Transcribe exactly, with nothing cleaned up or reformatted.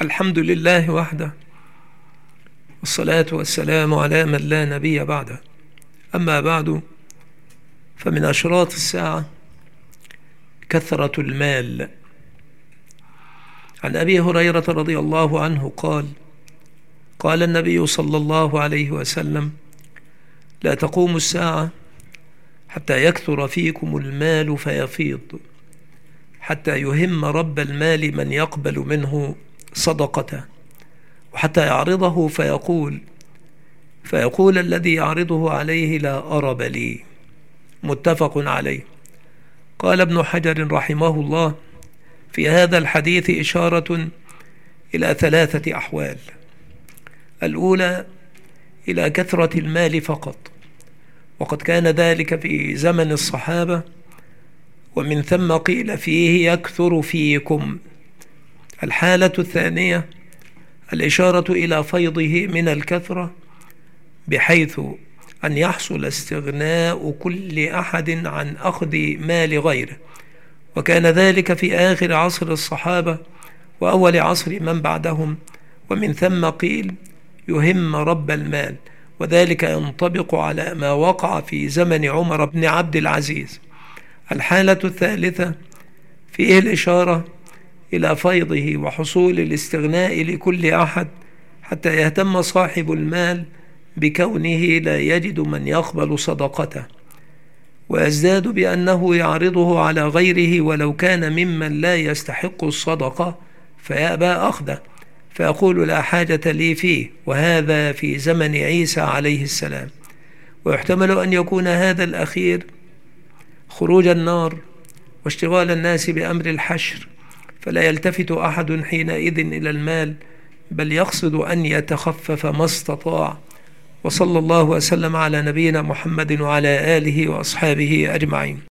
الحمد لله وحده، والصلاة والسلام على من لا نبي بعده. أما بعد، فمن أشراط الساعة كثرة المال. عن أبي هريرة رضي الله عنه قال: قال النبي صلى الله عليه وسلم: لا تقوم الساعة حتى يكثر فيكم المال فيفيض، حتى يهم رب المال من يقبل منه صدقته، وحتى يعرضه فيقول فيقول الذي يعرضه عليه: لا أرب لي. متفق عليه. قال ابن حجر رحمه الله: في هذا الحديث إشارة إلى ثلاثة أحوال. الأولى إلى كثرة المال فقط، وقد كان ذلك في زمن الصحابة، ومن ثم قيل فيه يكثر فيكم. الحالة الثانية الإشارة إلى فيضه من الكثرة، بحيث أن يحصل استغناء كل أحد عن أخذ مال غيره، وكان ذلك في آخر عصر الصحابة وأول عصر من بعدهم. ومن ثم قيل يهم رب المال، وذلك ينطبق على ما وقع في زمن عمر بن عبد العزيز. الحالة الثالثة فيه الإشارة إلى فيضه وحصول الاستغناء لكل أحد، حتى يهتم صاحب المال بكونه لا يجد من يقبل صدقته، ويزداد بأنه يعرضه على غيره ولو كان ممن لا يستحق الصدقة، فيأبى أخذه، فيقول: لا حاجة لي فيه. وهذا في زمن عيسى عليه السلام. ويحتمل أن يكون هذا الأخير خروج النار واشتغال الناس بأمر الحشر، فلا يلتفت أحد حينئذ إلى المال، بل يقصد أن يتخفف ما استطاع. وصلى الله وسلم على نبينا محمد وعلى آله وأصحابه أجمعين.